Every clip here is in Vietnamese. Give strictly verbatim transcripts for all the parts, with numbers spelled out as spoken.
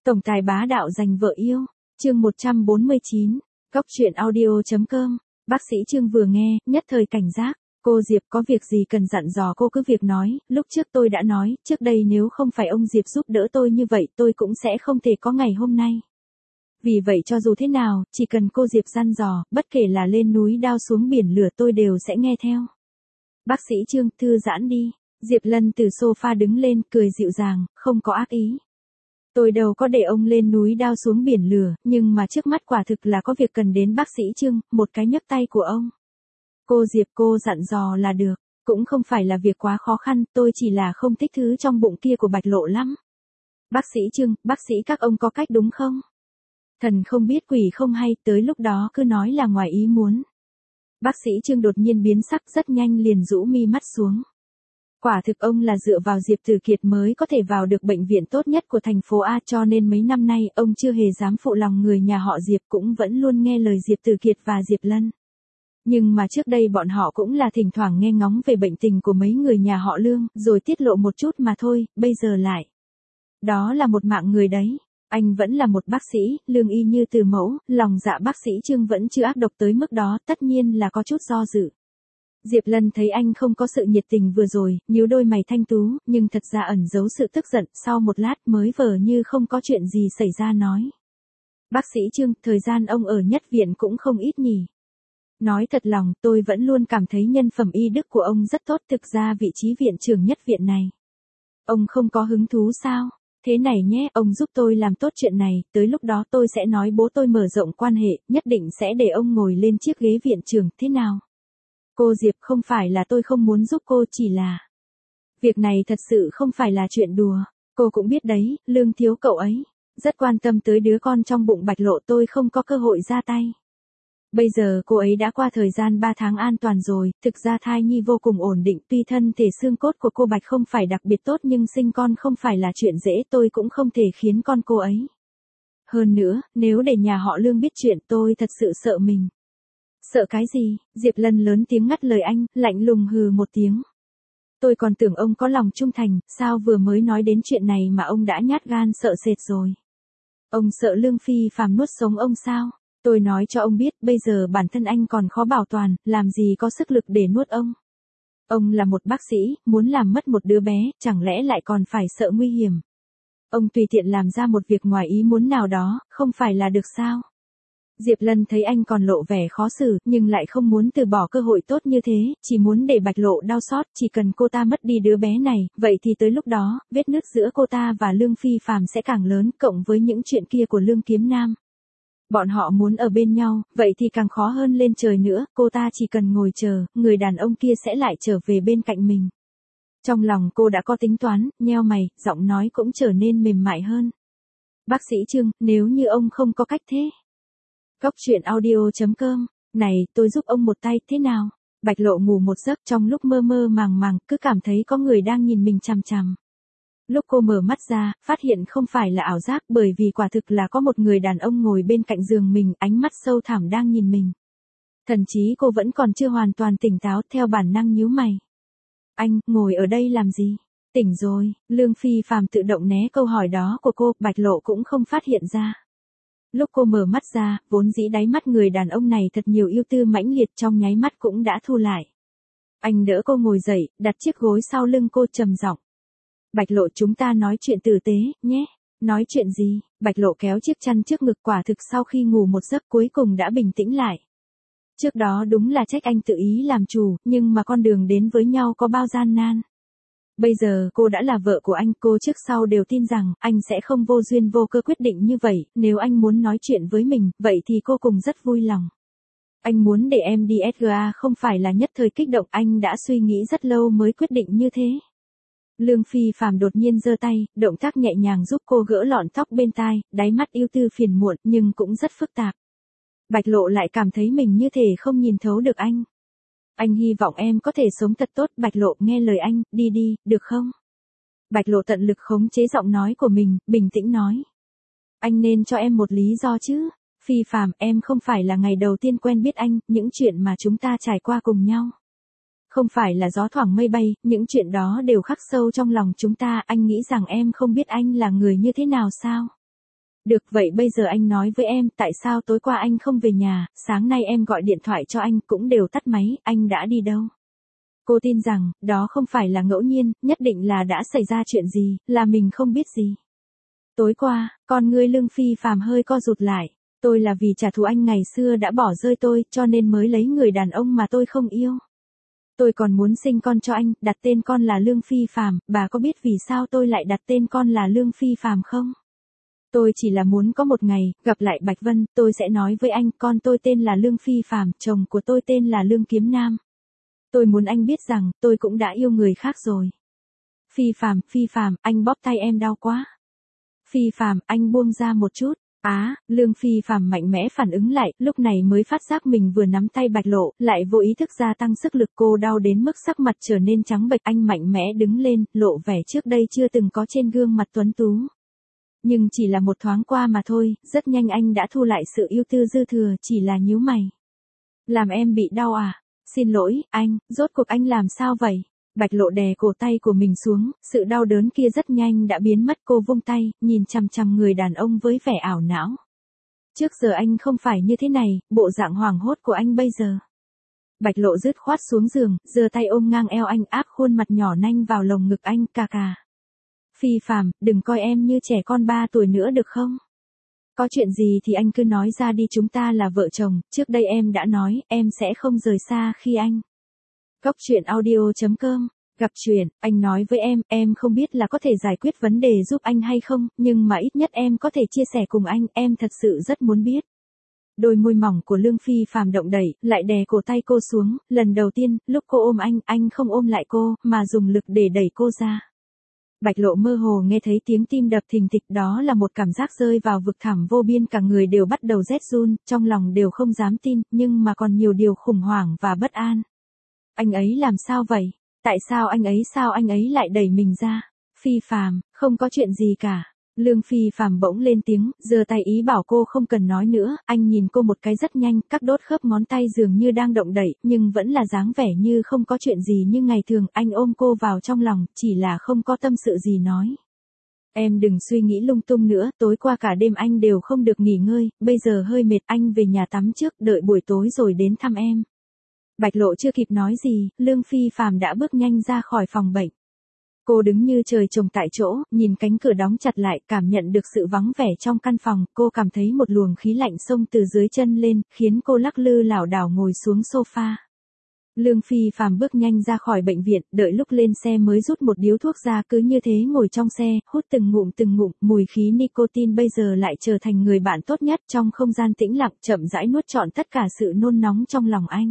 Tổng tài bá đạo giành vợ yêu. Chương một trăm bốn mươi chín. Cóc truyện audio chấm com. Bác sĩ Trương vừa nghe, nhất thời cảnh giác. Cô Diệp có việc gì cần dặn dò cô cứ việc nói, lúc trước tôi đã nói, trước đây nếu không phải ông Diệp giúp đỡ tôi như vậy tôi cũng sẽ không thể có ngày hôm nay. Vì vậy cho dù thế nào, chỉ cần cô Diệp dặn dò, bất kể là lên núi đao xuống biển lửa tôi đều sẽ nghe theo. Bác sĩ Trương, thư giãn đi. Diệp Lân từ sofa đứng lên, cười dịu dàng, không có ác ý. Tôi đâu có để ông lên núi đao xuống biển lửa, nhưng mà trước mắt quả thực là có việc cần đến bác sĩ Trương, một cái nhấc tay của ông. Cô Diệp cô dặn dò là được, cũng không phải là việc quá khó khăn, tôi chỉ là không thích thứ trong bụng kia của Bạch Lộ lắm. Bác sĩ Trương, bác sĩ các ông có cách đúng không? Thần không biết quỷ không hay, tới lúc đó cứ nói là ngoài ý muốn. Bác sĩ Trương đột nhiên biến sắc rất nhanh liền rũ mi mắt xuống. Quả thực ông là dựa vào Diệp Tử Kiệt mới có thể vào được bệnh viện tốt nhất của thành phố A, cho nên mấy năm nay ông chưa hề dám phụ lòng người nhà họ Diệp, cũng vẫn luôn nghe lời Diệp Tử Kiệt và Diệp Lân. Nhưng mà trước đây bọn họ cũng là thỉnh thoảng nghe ngóng về bệnh tình của mấy người nhà họ Lương, rồi tiết lộ một chút mà thôi, bây giờ lại. Đó là một mạng người đấy. Anh vẫn là một bác sĩ, lương y như từ mẫu, lòng dạ bác sĩ Trương vẫn chưa ác độc tới mức đó, tất nhiên là có chút do dự. Diệp Lân thấy anh không có sự nhiệt tình vừa rồi, nhíu đôi mày thanh tú, nhưng thật ra ẩn giấu sự tức giận, sau một lát mới vờ như không có chuyện gì xảy ra nói. Bác sĩ Trương, thời gian ông ở nhất viện cũng không ít nhỉ. Nói thật lòng, tôi vẫn luôn cảm thấy nhân phẩm y đức của ông rất tốt, thực ra vị trí viện trưởng nhất viện này. Ông không có hứng thú sao? Thế này nhé, ông giúp tôi làm tốt chuyện này, tới lúc đó tôi sẽ nói bố tôi mở rộng quan hệ, nhất định sẽ để ông ngồi lên chiếc ghế viện trưởng, thế nào? Cô Diệp, không phải là tôi không muốn giúp cô, chỉ là... Việc này thật sự không phải là chuyện đùa, cô cũng biết đấy, Lương thiếu cậu ấy. Rất quan tâm tới đứa con trong bụng Bạch Lộ, tôi không có cơ hội ra tay. Bây giờ cô ấy đã qua thời gian ba tháng an toàn rồi, thực ra thai nhi vô cùng ổn định, tuy thân thể xương cốt của cô Bạch không phải đặc biệt tốt nhưng sinh con không phải là chuyện dễ, tôi cũng không thể khiến con cô ấy. Hơn nữa, nếu để nhà họ Lương biết chuyện tôi thật sự sợ mình. Sợ cái gì? Diệp Lân lớn tiếng ngắt lời anh, lạnh lùng hừ một tiếng. Tôi còn tưởng ông có lòng trung thành, sao vừa mới nói đến chuyện này mà ông đã nhát gan sợ sệt rồi. Ông sợ Lương Phi phàm nuốt sống ông sao? Tôi nói cho ông biết, bây giờ bản thân anh còn khó bảo toàn, làm gì có sức lực để nuốt ông. Ông là một bác sĩ, muốn làm mất một đứa bé, chẳng lẽ lại còn phải sợ nguy hiểm. Ông tùy tiện làm ra một việc ngoài ý muốn nào đó, không phải là được sao? Diệp Lân thấy anh còn lộ vẻ khó xử, nhưng lại không muốn từ bỏ cơ hội tốt như thế, chỉ muốn để Bạch Lộ đau xót, chỉ cần cô ta mất đi đứa bé này, vậy thì tới lúc đó, vết nứt giữa cô ta và Lương Phi phàm sẽ càng lớn, cộng với những chuyện kia của Lương Kiếm Nam. Bọn họ muốn ở bên nhau, vậy thì càng khó hơn lên trời nữa, cô ta chỉ cần ngồi chờ, người đàn ông kia sẽ lại trở về bên cạnh mình. Trong lòng cô đã có tính toán, nheo mày, giọng nói cũng trở nên mềm mại hơn. Bác sĩ Trương, nếu như ông không có cách thế. Cóc truyện audio chấm com, này, tôi giúp ông một tay, thế nào? Bạch Lộ ngủ một giấc, trong lúc mơ mơ màng màng, cứ cảm thấy có người đang nhìn mình chằm chằm. Lúc cô mở mắt ra, phát hiện không phải là ảo giác, bởi vì quả thực là có một người đàn ông ngồi bên cạnh giường mình, ánh mắt sâu thẳm đang nhìn mình. Thậm chí cô vẫn còn chưa hoàn toàn tỉnh táo, theo bản năng nhíu mày. Anh, ngồi ở đây làm gì? Tỉnh rồi, Lương Phi phàm tự động né câu hỏi đó của cô, Bạch Lộ cũng không phát hiện ra. Lúc cô mở mắt ra, vốn dĩ đáy mắt người đàn ông này thật nhiều yêu tư mãnh liệt, trong nháy mắt cũng đã thu lại. Anh đỡ cô ngồi dậy, đặt chiếc gối sau lưng cô, trầm giọng. Bạch Lộ, chúng ta nói chuyện tử tế, nhé. Nói chuyện gì? Bạch Lộ kéo chiếc chăn trước ngực, quả thực sau khi ngủ một giấc cuối cùng đã bình tĩnh lại. Trước đó đúng là trách anh tự ý làm chủ, nhưng mà con đường đến với nhau có bao gian nan. Bây giờ cô đã là vợ của anh, cô trước sau đều tin rằng anh sẽ không vô duyên vô cơ quyết định như vậy, nếu anh muốn nói chuyện với mình, vậy thì cô cùng rất vui lòng. Anh muốn để em đi ét giê a không phải là nhất thời kích động, anh đã suy nghĩ rất lâu mới quyết định như thế. Lương Phi phàm đột nhiên giơ tay, động tác nhẹ nhàng giúp cô gỡ lọn tóc bên tai, đáy mắt yêu tư phiền muộn, nhưng cũng rất phức tạp. Bạch Lộ lại cảm thấy mình như thể không nhìn thấu được anh. Anh hy vọng em có thể sống thật tốt, Bạch Lộ, nghe lời anh, đi đi, được không? Bạch Lộ tận lực khống chế giọng nói của mình, bình tĩnh nói. Anh nên cho em một lý do chứ. Phi phàm, em không phải là ngày đầu tiên quen biết anh, những chuyện mà chúng ta trải qua cùng nhau. Không phải là gió thoảng mây bay, những chuyện đó đều khắc sâu trong lòng chúng ta, anh nghĩ rằng em không biết anh là người như thế nào sao? Được vậy bây giờ anh nói với em tại sao tối qua anh không về nhà, sáng nay em gọi điện thoại cho anh cũng đều tắt máy, anh đã đi đâu? Cô tin rằng, đó không phải là ngẫu nhiên, nhất định là đã xảy ra chuyện gì, là mình không biết gì. Tối qua, con ngươi Lương Phi Phàm hơi co rụt lại. Tôi là vì trả thù anh ngày xưa đã bỏ rơi tôi, cho nên mới lấy người đàn ông mà tôi không yêu. Tôi còn muốn sinh con cho anh, đặt tên con là Lương Phi Phàm, bà có biết vì sao tôi lại đặt tên con là Lương Phi Phàm không? Tôi chỉ là muốn có một ngày, gặp lại Bạch Vân, tôi sẽ nói với anh, con tôi tên là Lương Phi Phàm, chồng của tôi tên là Lương Kiếm Nam. Tôi muốn anh biết rằng, tôi cũng đã yêu người khác rồi. Phi Phàm, Phi Phàm, anh bóp tay em đau quá. Phi Phàm, anh buông ra một chút. Á, à, Lương Phi Phàm mạnh mẽ phản ứng lại, lúc này mới phát giác mình vừa nắm tay Bạch Lộ, lại vô ý thức gia tăng sức lực, cô đau đến mức sắc mặt trở nên trắng bệch. Anh mạnh mẽ đứng lên, lộ vẻ trước đây chưa từng có trên gương mặt tuấn tú. Nhưng chỉ là một thoáng qua mà thôi, rất nhanh anh đã thu lại sự yêu tư dư thừa, chỉ là nhíu mày. Làm em bị đau à? Xin lỗi, anh, rốt cuộc anh làm sao vậy? Bạch Lộ đè cổ tay của mình xuống, sự đau đớn kia rất nhanh đã biến mất. Cô vung tay, nhìn chằm chằm người đàn ông với vẻ ảo não. Trước giờ anh không phải như thế này, bộ dạng hoảng hốt của anh bây giờ. Bạch Lộ dứt khoát xuống giường, giơ tay ôm ngang eo anh, áp khuôn mặt nhỏ nanh vào lồng ngực anh, cà cà. Phi Phàm, đừng coi em như trẻ con ba tuổi nữa được không? Có chuyện gì thì anh cứ nói ra đi, chúng ta là vợ chồng, trước đây em đã nói, em sẽ không rời xa khi anh. Góc truyện audio chấm com, gặp chuyện, anh nói với em, em không biết là có thể giải quyết vấn đề giúp anh hay không, nhưng mà ít nhất em có thể chia sẻ cùng anh, em thật sự rất muốn biết. Đôi môi mỏng của Lương Phi Phàm động đẩy, lại đè cổ tay cô xuống, lần đầu tiên, lúc cô ôm anh, anh không ôm lại cô, mà dùng lực để đẩy cô ra. Bạch Lộ mơ hồ nghe thấy tiếng tim đập thình thịch, đó là một cảm giác rơi vào vực thẳm vô biên, cả người đều bắt đầu rét run, trong lòng đều không dám tin, nhưng mà còn nhiều điều khủng hoảng và bất an. Anh ấy làm sao vậy? Tại sao anh ấy sao anh ấy lại đẩy mình ra? Phi Phàm, không có chuyện gì cả. Lương Phi Phàm bỗng lên tiếng, giơ tay ý bảo cô không cần nói nữa, anh nhìn cô một cái rất nhanh, các đốt khớp ngón tay dường như đang động đậy, nhưng vẫn là dáng vẻ như không có chuyện gì như ngày thường, anh ôm cô vào trong lòng, chỉ là không có tâm sự gì nói. Em đừng suy nghĩ lung tung nữa, tối qua cả đêm anh đều không được nghỉ ngơi, bây giờ hơi mệt, anh về nhà tắm trước, đợi buổi tối rồi đến thăm em. Bạch Lộ chưa kịp nói gì, Lương Phi Phàm đã bước nhanh ra khỏi phòng bệnh. Cô đứng như trời trồng tại chỗ, nhìn cánh cửa đóng chặt lại, cảm nhận được sự vắng vẻ trong căn phòng, cô cảm thấy một luồng khí lạnh xông từ dưới chân lên, khiến cô lắc lư lảo đảo ngồi xuống sofa. Lương Phi Phàm bước nhanh ra khỏi bệnh viện, đợi lúc lên xe mới rút một điếu thuốc ra, cứ như thế ngồi trong xe, hút từng ngụm từng ngụm, mùi khí nicotine bây giờ lại trở thành người bạn tốt nhất trong không gian tĩnh lặng, chậm rãi nuốt trọn tất cả sự nôn nóng trong lòng anh.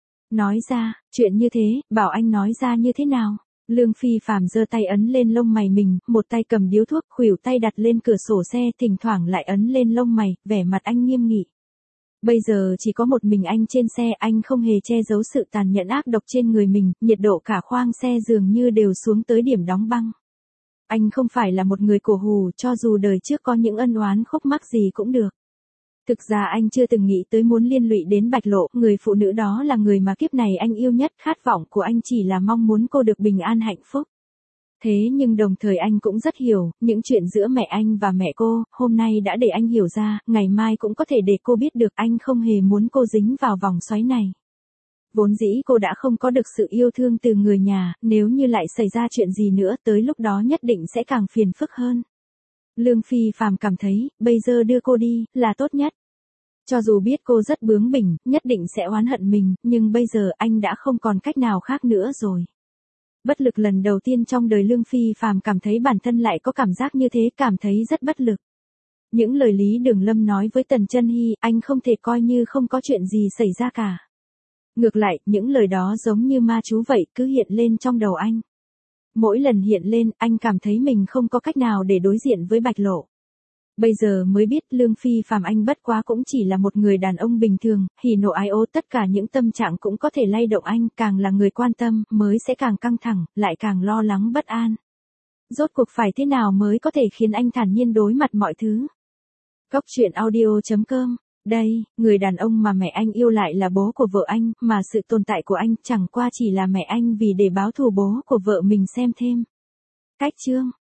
Nói ra, chuyện như thế, bảo anh nói ra như thế nào? Lương Phi Phàm giơ tay ấn lên lông mày mình, một tay cầm điếu thuốc, khuỷu tay đặt lên cửa sổ xe, thỉnh thoảng lại ấn lên lông mày, vẻ mặt anh nghiêm nghị. Bây giờ chỉ có một mình anh trên xe, anh không hề che giấu sự tàn nhẫn ác độc trên người mình, nhiệt độ cả khoang xe dường như đều xuống tới điểm đóng băng. Anh không phải là một người cổ hủ, cho dù đời trước có những ân oán khúc mắc gì cũng được. Thực ra anh chưa từng nghĩ tới muốn liên lụy đến Bạch Lộ, người phụ nữ đó là người mà kiếp này anh yêu nhất, khát vọng của anh chỉ là mong muốn cô được bình an hạnh phúc. Thế nhưng đồng thời anh cũng rất hiểu, những chuyện giữa mẹ anh và mẹ cô, hôm nay đã để anh hiểu ra, ngày mai cũng có thể để cô biết được, anh không hề muốn cô dính vào vòng xoáy này. Vốn dĩ cô đã không có được sự yêu thương từ người nhà, nếu như lại xảy ra chuyện gì nữa, tới lúc đó nhất định sẽ càng phiền phức hơn. Lương Phi Phàm cảm thấy, bây giờ đưa cô đi, là tốt nhất. Cho dù biết cô rất bướng bỉnh, nhất định sẽ oán hận mình, nhưng bây giờ anh đã không còn cách nào khác nữa rồi. Bất lực lần đầu tiên trong đời Lương Phi Phàm cảm thấy bản thân lại có cảm giác như thế, cảm thấy rất bất lực. Những lời Lý Đường Lâm nói với Tần Chân Hy, anh không thể coi như không có chuyện gì xảy ra cả. Ngược lại, những lời đó giống như ma chú vậy, cứ hiện lên trong đầu anh. Mỗi lần hiện lên, anh cảm thấy mình không có cách nào để đối diện với Bạch Lộ. Bây giờ mới biết Lương Phi Phàm anh bất quá cũng chỉ là một người đàn ông bình thường, hỉ nộ ái ố, tất cả những tâm trạng cũng có thể lay động anh, càng là người quan tâm, mới sẽ càng căng thẳng, lại càng lo lắng bất an. Rốt cuộc phải thế nào mới có thể khiến anh thản nhiên đối mặt mọi thứ? Góc truyện audio chấm com. Đây, người đàn ông mà mẹ anh yêu lại là bố của vợ anh, mà sự tồn tại của anh chẳng qua chỉ là mẹ anh vì để báo thù bố của vợ mình xem thêm. Cách chương